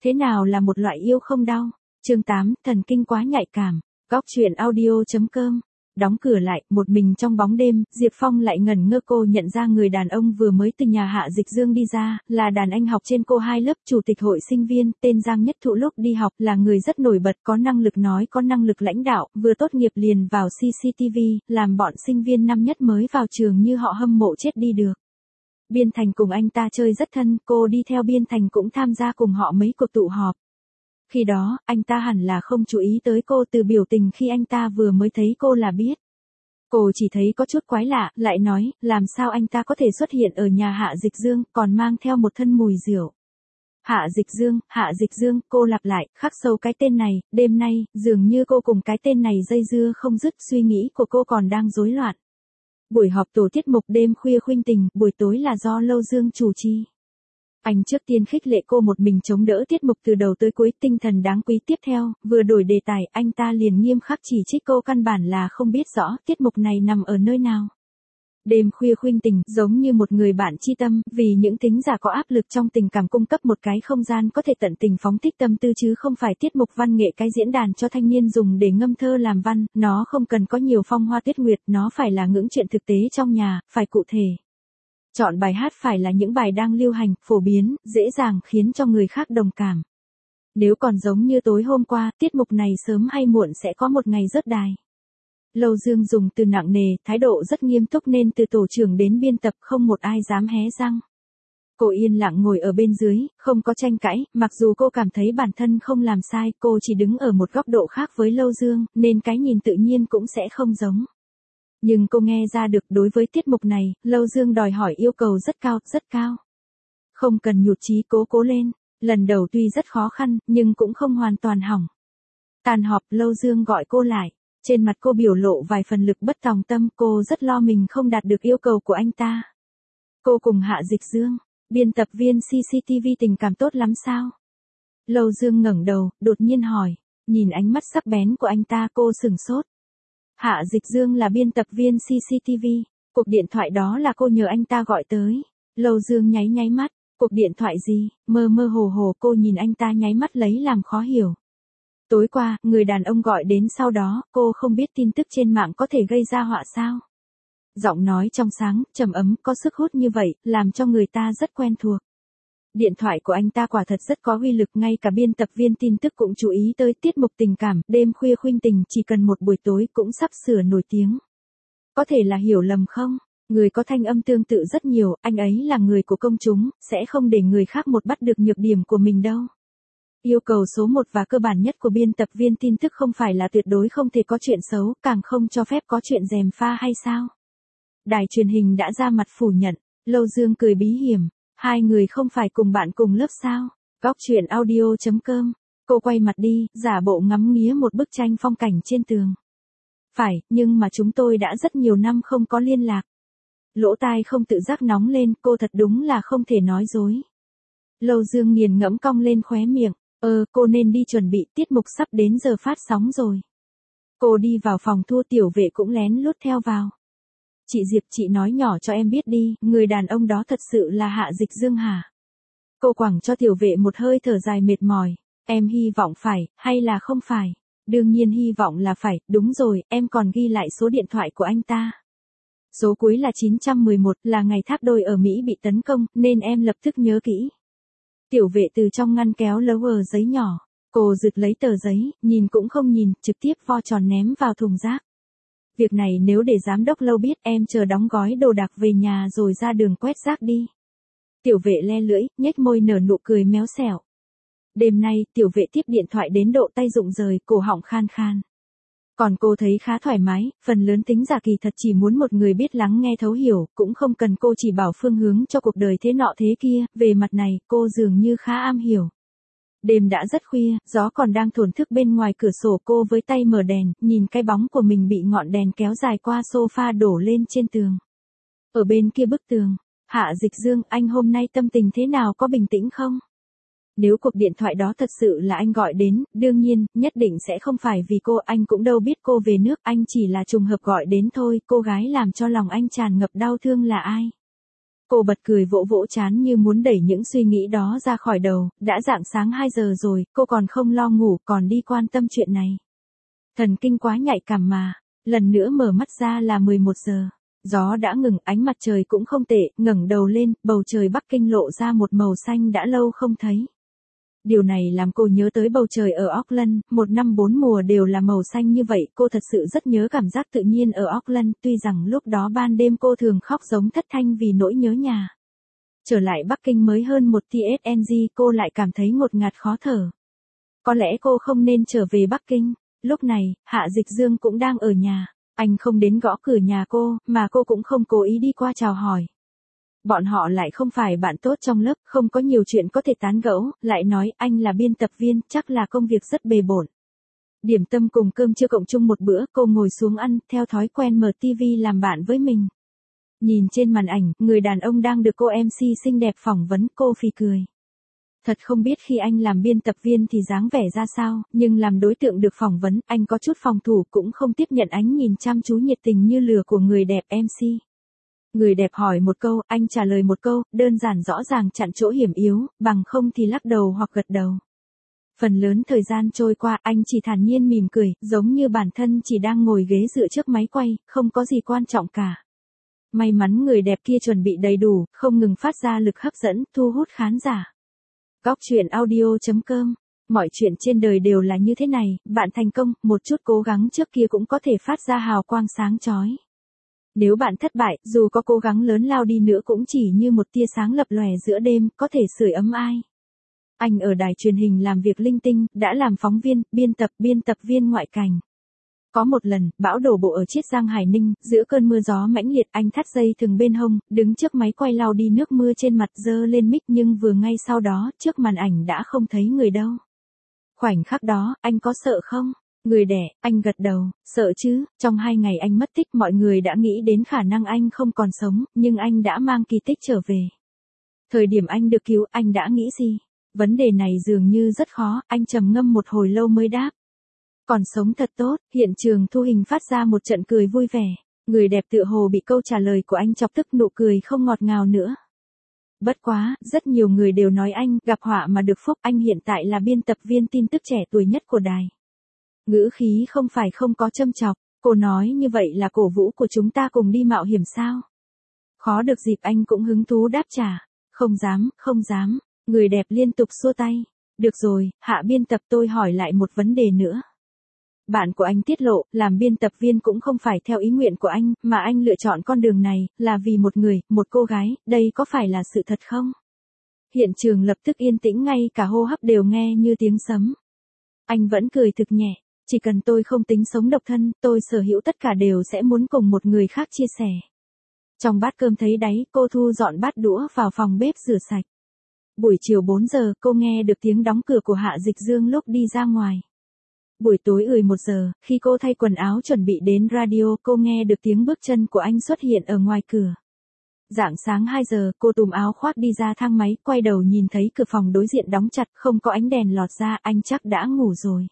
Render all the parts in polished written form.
Thế nào là một loại yêu không đau? Chương 8, thần kinh quá nhạy cảm. Góc truyện audio.com. Đóng cửa lại, một mình trong bóng đêm, Diệp Phong lại ngẩn ngơ. Cô nhận ra người đàn ông vừa mới từ nhà Hạ Dịch Dương đi ra, là đàn anh học trên cô 2 lớp, chủ tịch hội sinh viên, tên Giang Nhất Thụ. Lúc đi học là người rất nổi bật, có năng lực nói, có năng lực lãnh đạo, vừa tốt nghiệp liền vào CCTV, làm bọn sinh viên năm nhất mới vào trường như họ hâm mộ chết đi được. Biên Thành cùng anh ta chơi rất thân, cô đi theo Biên Thành cũng tham gia cùng họ mấy cuộc tụ họp. Khi đó, anh ta hẳn là không chú ý tới cô, từ biểu tình khi anh ta vừa mới thấy cô là biết. Cô chỉ thấy có chút quái lạ, lại nói, làm sao anh ta có thể xuất hiện ở nhà Hạ Dịch Dương, còn mang theo một thân mùi rượu. Hạ Dịch Dương, cô lặp lại, khắc sâu cái tên này, đêm nay, dường như cô cùng cái tên này dây dưa không dứt, suy nghĩ của cô còn đang rối loạn. Buổi họp tổ tiết mục đêm khuya khuynh tình, buổi tối là do Lâu Dương chủ trì. Anh trước tiên khích lệ cô một mình chống đỡ tiết mục từ đầu tới cuối, tinh thần đáng quý. Tiếp theo, vừa đổi đề tài, anh ta liền nghiêm khắc chỉ trích cô căn bản là không biết rõ tiết mục này nằm ở nơi nào. Đêm khuya khuynh tình, giống như một người bạn chi tâm, vì những thính giả có áp lực trong tình cảm cung cấp một cái không gian có thể tận tình phóng thích tâm tư, chứ không phải tiết mục văn nghệ, cái diễn đàn cho thanh niên dùng để ngâm thơ làm văn. Nó không cần có nhiều phong hoa tuyết nguyệt, nó phải là những chuyện thực tế trong nhà, phải cụ thể. Chọn bài hát phải là những bài đang lưu hành, phổ biến, dễ dàng khiến cho người khác đồng cảm. Nếu còn giống như tối hôm qua, tiết mục này sớm hay muộn sẽ có một ngày rớt đài. Lâu Dương dùng từ nặng nề, thái độ rất nghiêm túc nên từ tổ trưởng đến biên tập không một ai dám hé răng. Cô yên lặng ngồi ở bên dưới, không có tranh cãi, mặc dù cô cảm thấy bản thân không làm sai, cô chỉ đứng ở một góc độ khác với Lâu Dương, nên cái nhìn tự nhiên cũng sẽ không giống. Nhưng cô nghe ra được đối với tiết mục này, Lâu Dương đòi hỏi yêu cầu rất cao, rất cao. Không cần nhụt chí, cố lên, lần đầu tuy rất khó khăn, nhưng cũng không hoàn toàn hỏng. Tàn họp, Lâu Dương gọi cô lại. Trên mặt cô biểu lộ vài phần lực bất tòng tâm, cô rất lo mình không đạt được yêu cầu của anh ta. Cô cùng Hạ Dịch Dương, biên tập viên CCTV tình cảm tốt lắm sao? Lâu Dương ngẩng đầu, đột nhiên hỏi, nhìn ánh mắt sắc bén của anh ta cô sửng sốt. Hạ Dịch Dương là biên tập viên CCTV, cuộc điện thoại đó là cô nhờ anh ta gọi tới. Lâu Dương nháy mắt, cuộc điện thoại gì? Mơ hồ cô nhìn anh ta nháy mắt lấy làm khó hiểu. Tối qua, người đàn ông gọi đến, sau đó, cô không biết tin tức trên mạng có thể gây ra họa sao? Giọng nói trong sáng, trầm ấm, có sức hút như vậy, làm cho người ta rất quen thuộc. Điện thoại của anh ta quả thật rất có uy lực, ngay cả biên tập viên tin tức cũng chú ý tới tiết mục tình cảm, đêm khuya khuynh tình, chỉ cần một buổi tối cũng sắp sửa nổi tiếng. Có thể là hiểu lầm không? Người có thanh âm tương tự rất nhiều, anh ấy là người của công chúng, sẽ không để người khác một bắt được nhược điểm của mình đâu. Yêu cầu số 1 và cơ bản nhất của biên tập viên tin tức không phải là tuyệt đối không thể có chuyện xấu, càng không cho phép có chuyện gièm pha hay sao? Đài truyền hình đã ra mặt phủ nhận. Lâu Dương cười bí hiểm, hai người không phải cùng bạn cùng lớp sao? Góc truyện audio.com. Cô quay mặt đi, giả bộ ngắm nghía một bức tranh phong cảnh trên tường. Phải, nhưng mà chúng tôi đã rất nhiều năm không có liên lạc. Lỗ tai không tự giác nóng lên, cô thật đúng là không thể nói dối. Lâu Dương nghiền ngẫm cong lên khóe miệng. Cô nên đi chuẩn bị, tiết mục sắp đến giờ phát sóng rồi. Cô đi vào phòng Thua, Tiểu Vệ cũng lén lút theo vào. Chị Diệp, chị nói nhỏ cho em biết đi, người đàn ông đó thật sự là Hạ Dịch Dương hả? Cô quẳng cho Tiểu Vệ một hơi thở dài mệt mỏi. Em hy vọng phải, hay là không phải? Đương nhiên hy vọng là phải, đúng rồi, em còn ghi lại số điện thoại của anh ta. Số cuối là 911, là ngày tháp đôi ở Mỹ bị tấn công, nên em lập tức nhớ kỹ. Tiểu Vệ từ trong ngăn kéo lấu giấy nhỏ. Cô giật lấy tờ giấy, nhìn cũng không nhìn, trực tiếp vo tròn ném vào thùng rác. Việc này nếu để giám đốc Lâu biết, em chờ đóng gói đồ đạc về nhà rồi ra đường quét rác đi. Tiểu Vệ le lưỡi, nhếch môi nở nụ cười méo xẻo. Đêm nay, Tiểu Vệ tiếp điện thoại đến độ tay rụng rời, cổ họng khan khan. Còn cô thấy khá thoải mái, phần lớn tính giả kỳ thật chỉ muốn một người biết lắng nghe thấu hiểu, cũng không cần cô chỉ bảo phương hướng cho cuộc đời thế nọ thế kia, về mặt này, cô dường như khá am hiểu. Đêm đã rất khuya, gió còn đang thổn thức bên ngoài cửa sổ, cô với tay mở đèn, nhìn cái bóng của mình bị ngọn đèn kéo dài qua sofa đổ lên trên tường. Ở bên kia bức tường, Hạ Dịch Dương, anh hôm nay tâm tình thế nào, có bình tĩnh không? Nếu cuộc điện thoại đó thật sự là anh gọi đến, đương nhiên, nhất định sẽ không phải vì cô, anh cũng đâu biết cô về nước, anh chỉ là trùng hợp gọi đến thôi, cô gái làm cho lòng anh tràn ngập đau thương là ai? Cô bật cười vỗ vỗ trán như muốn đẩy những suy nghĩ đó ra khỏi đầu, đã rạng sáng 2 giờ rồi, cô còn không lo ngủ, còn đi quan tâm chuyện này. Thần kinh quá nhạy cảm mà. Lần nữa mở mắt ra là 11 giờ. Gió đã ngừng, ánh mặt trời cũng không tệ, ngẩng đầu lên, bầu trời Bắc Kinh lộ ra một màu xanh đã lâu không thấy. Điều này làm cô nhớ tới bầu trời ở Auckland, một năm 4 mùa đều là màu xanh như vậy, cô thật sự rất nhớ cảm giác tự nhiên ở Auckland, tuy rằng lúc đó ban đêm cô thường khóc giống thất thanh vì nỗi nhớ nhà. Trở lại Bắc Kinh mới hơn một TSNG, cô lại cảm thấy ngột ngạt khó thở. Có lẽ cô không nên trở về Bắc Kinh. Lúc này, Hạ Dịch Dương cũng đang ở nhà. Anh không đến gõ cửa nhà cô, mà cô cũng không cố ý đi qua chào hỏi. Bọn họ lại không phải bạn tốt trong lớp, không có nhiều chuyện có thể tán gẫu, lại nói anh là biên tập viên, chắc là công việc rất bề bộn. Điểm tâm cùng cơm trưa cộng chung một bữa, cô ngồi xuống ăn, theo thói quen mở TV làm bạn với mình. Nhìn trên màn ảnh, người đàn ông đang được cô MC xinh đẹp phỏng vấn, cô phì cười. Thật không biết khi anh làm biên tập viên thì dáng vẻ ra sao, nhưng làm đối tượng được phỏng vấn, anh có chút phòng thủ cũng không tiếp nhận ánh nhìn chăm chú nhiệt tình như lửa của người đẹp MC. Người đẹp hỏi một câu, anh trả lời một câu, đơn giản rõ ràng chặn chỗ hiểm yếu, bằng không thì lắc đầu hoặc gật đầu. Phần lớn thời gian trôi qua, anh chỉ thản nhiên mỉm cười, giống như bản thân chỉ đang ngồi ghế dựa trước máy quay, không có gì quan trọng cả. May mắn người đẹp kia chuẩn bị đầy đủ, không ngừng phát ra lực hấp dẫn, thu hút khán giả. Góc truyện audio.com. Mọi chuyện trên đời đều là như thế này, bạn thành công, một chút cố gắng trước kia cũng có thể phát ra hào quang sáng chói. Nếu bạn thất bại, dù có cố gắng lớn lao đi nữa cũng chỉ như một tia sáng lập lòe giữa đêm, có thể sưởi ấm ai. Anh ở đài truyền hình làm việc linh tinh, đã làm phóng viên, biên tập viên ngoại cảnh. Có một lần, bão đổ bộ ở Chiết Giang Hải Ninh, giữa cơn mưa gió mãnh liệt, anh thắt dây thừng bên hông, đứng trước máy quay lau đi nước mưa trên mặt, giơ lên mic, nhưng vừa ngay sau đó, trước màn ảnh đã không thấy người đâu. Khoảnh khắc đó, anh có sợ không? Người đẻ, anh gật đầu, sợ chứ, trong 2 ngày anh mất tích mọi người đã nghĩ đến khả năng anh không còn sống, nhưng anh đã mang kỳ tích trở về. Thời điểm anh được cứu, anh đã nghĩ gì? Vấn đề này dường như rất khó, anh trầm ngâm một hồi lâu mới đáp. Còn sống thật tốt, hiện trường thu hình phát ra một trận cười vui vẻ. Người đẹp tựa hồ bị câu trả lời của anh chọc tức, nụ cười không ngọt ngào nữa. Bất quá, rất nhiều người đều nói anh gặp họa mà được phúc, anh hiện tại là biên tập viên tin tức trẻ tuổi nhất của đài. Ngữ khí không phải không có châm chọc, cô nói như vậy là cổ vũ của chúng ta cùng đi mạo hiểm sao? Khó được dịp anh cũng hứng thú đáp trả. Không dám, người đẹp liên tục xua tay. Được rồi, Hạ biên tập, tôi hỏi lại một vấn đề nữa. Bạn của anh tiết lộ, làm biên tập viên cũng không phải theo ý nguyện của anh, mà anh lựa chọn con đường này, là vì một người, một cô gái, đây có phải là sự thật không? Hiện trường lập tức yên tĩnh, ngay cả hô hấp đều nghe như tiếng sấm. Anh vẫn cười thực nhẹ, chỉ cần tôi không tính sống độc thân, tôi sở hữu tất cả đều sẽ muốn cùng một người khác chia sẻ. Trong bát cơm thấy đáy, cô thu dọn bát đũa vào phòng bếp rửa sạch. Buổi chiều 4 giờ, cô nghe được tiếng đóng cửa của Hạ Dịch Dương lúc đi ra ngoài. Buổi tối 1 giờ, khi cô thay quần áo chuẩn bị đến radio, cô nghe được tiếng bước chân của anh xuất hiện ở ngoài cửa. Rạng sáng 2 giờ, cô tùm áo khoác đi ra thang máy, quay đầu nhìn thấy cửa phòng đối diện đóng chặt, không có ánh đèn lọt ra, anh chắc đã ngủ rồi.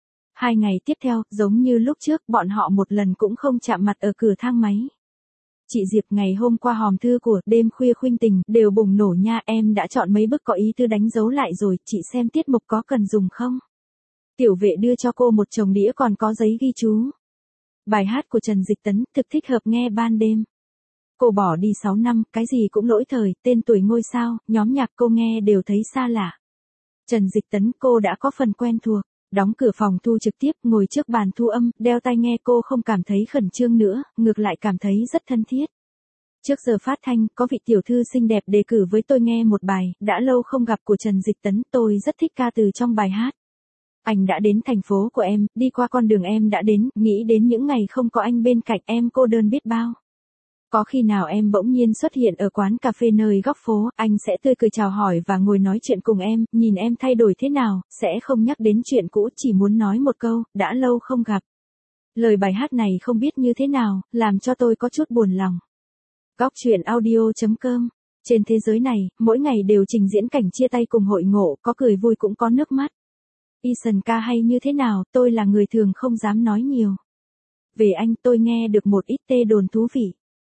2 ngày tiếp theo, giống như lúc trước, bọn họ một lần cũng không chạm mặt ở cửa thang máy. Chị Diệp, ngày hôm qua hòm thư của Đêm Khuya Khuynh Tình đều bùng nổ nha, em đã chọn mấy bức có ý thư đánh dấu lại rồi, chị xem tiết mục có cần dùng không? Tiểu vệ đưa cho cô một chồng đĩa còn có giấy ghi chú. Bài hát của Trần Dịch Tấn, thực thích hợp nghe ban đêm. Cô bỏ đi 6 năm, cái gì cũng lỗi thời, tên tuổi ngôi sao, nhóm nhạc cô nghe đều thấy xa lạ. Trần Dịch Tấn, cô đã có phần quen thuộc. Đóng cửa phòng thu trực tiếp, ngồi trước bàn thu âm, đeo tai nghe, cô không cảm thấy khẩn trương nữa, ngược lại cảm thấy rất thân thiết. Trước giờ phát thanh, có vị tiểu thư xinh đẹp đề cử với tôi nghe một bài, đã lâu không gặp của Trần Dịch Tấn, tôi rất thích ca từ trong bài hát. Anh đã đến thành phố của em, đi qua con đường em đã đến, nghĩ đến những ngày không có anh bên cạnh em cô đơn biết bao. Có khi nào em bỗng nhiên xuất hiện ở quán cà phê nơi góc phố, anh sẽ tươi cười chào hỏi và ngồi nói chuyện cùng em, nhìn em thay đổi thế nào, sẽ không nhắc đến chuyện cũ, chỉ muốn nói một câu, đã lâu không gặp. Lời bài hát này không biết như thế nào, làm cho tôi có chút buồn lòng. Góc truyện audio.com. Trên thế giới này, mỗi ngày đều trình diễn cảnh chia tay cùng hội ngộ, có cười vui cũng có nước mắt. Eason ca hay như thế nào, tôi là người thường không dám nói nhiều. Về anh, tôi nghe được một ít tê đồn thú vị.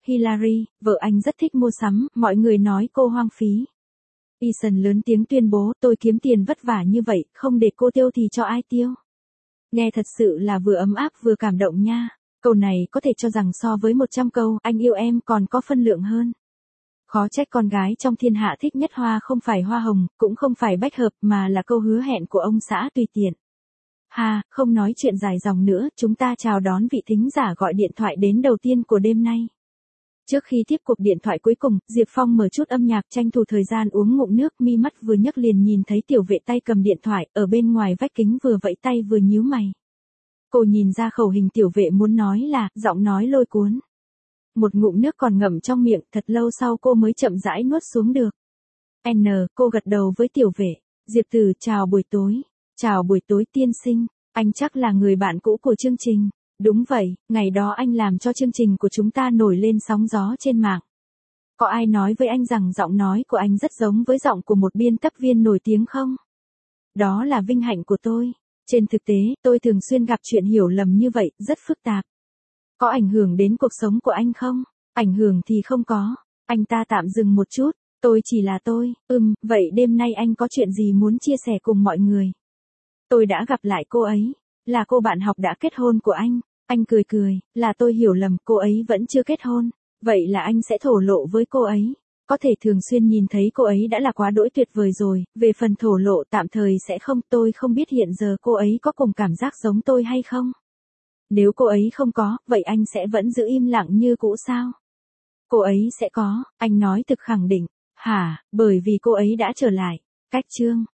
Hillary, vợ anh rất thích mua sắm, mọi người nói cô hoang phí. Ethan lớn tiếng tuyên bố, tôi kiếm tiền vất vả như vậy, không để cô tiêu thì cho ai tiêu. Nghe thật sự là vừa ấm áp vừa cảm động nha. Câu này có thể cho rằng so với 100 câu, anh yêu em còn có phân lượng hơn. Khó trách con gái trong thiên hạ thích nhất hoa không phải hoa hồng, cũng không phải bách hợp mà là câu hứa hẹn của ông xã tùy tiện. Không nói chuyện dài dòng nữa, chúng ta chào đón vị thính giả gọi điện thoại đến đầu tiên của đêm nay. Trước khi tiếp cuộc điện thoại cuối cùng, Diệp Phong mở chút âm nhạc tranh thủ thời gian uống ngụm nước, mi mắt vừa nhấc liền nhìn thấy tiểu vệ tay cầm điện thoại, ở bên ngoài vách kính vừa vẫy tay vừa nhíu mày. Cô nhìn ra khẩu hình tiểu vệ muốn nói là, giọng nói lôi cuốn. Một ngụm nước còn ngậm trong miệng, thật lâu sau cô mới chậm rãi nuốt xuống được. Cô gật đầu với tiểu vệ. Diệp Tử, chào buổi tối. Chào buổi tối tiên sinh, anh chắc là người bạn cũ của chương trình. Đúng vậy, ngày đó anh làm cho chương trình của chúng ta nổi lên sóng gió trên mạng. Có ai nói với anh rằng giọng nói của anh rất giống với giọng của một biên tập viên nổi tiếng không? Đó là vinh hạnh của tôi. Trên thực tế, tôi thường xuyên gặp chuyện hiểu lầm như vậy, rất phức tạp. Có ảnh hưởng đến cuộc sống của anh không? Ảnh hưởng thì không có. Anh ta tạm dừng một chút. Tôi chỉ là tôi. Vậy đêm nay anh có chuyện gì muốn chia sẻ cùng mọi người? Tôi đã gặp lại cô ấy. Là cô bạn học đã kết hôn của anh. Anh cười cười, là tôi hiểu lầm, cô ấy vẫn chưa kết hôn. Vậy là anh sẽ thổ lộ với cô ấy. Có thể thường xuyên nhìn thấy cô ấy đã là quá đỗi tuyệt vời rồi, về phần thổ lộ tạm thời sẽ không, tôi không biết hiện giờ cô ấy có cùng cảm giác giống tôi hay không. Nếu cô ấy không có, vậy anh sẽ vẫn giữ im lặng như cũ sao? Cô ấy sẽ có, anh nói thực khẳng định. Bởi vì cô ấy đã trở lại. Cách chương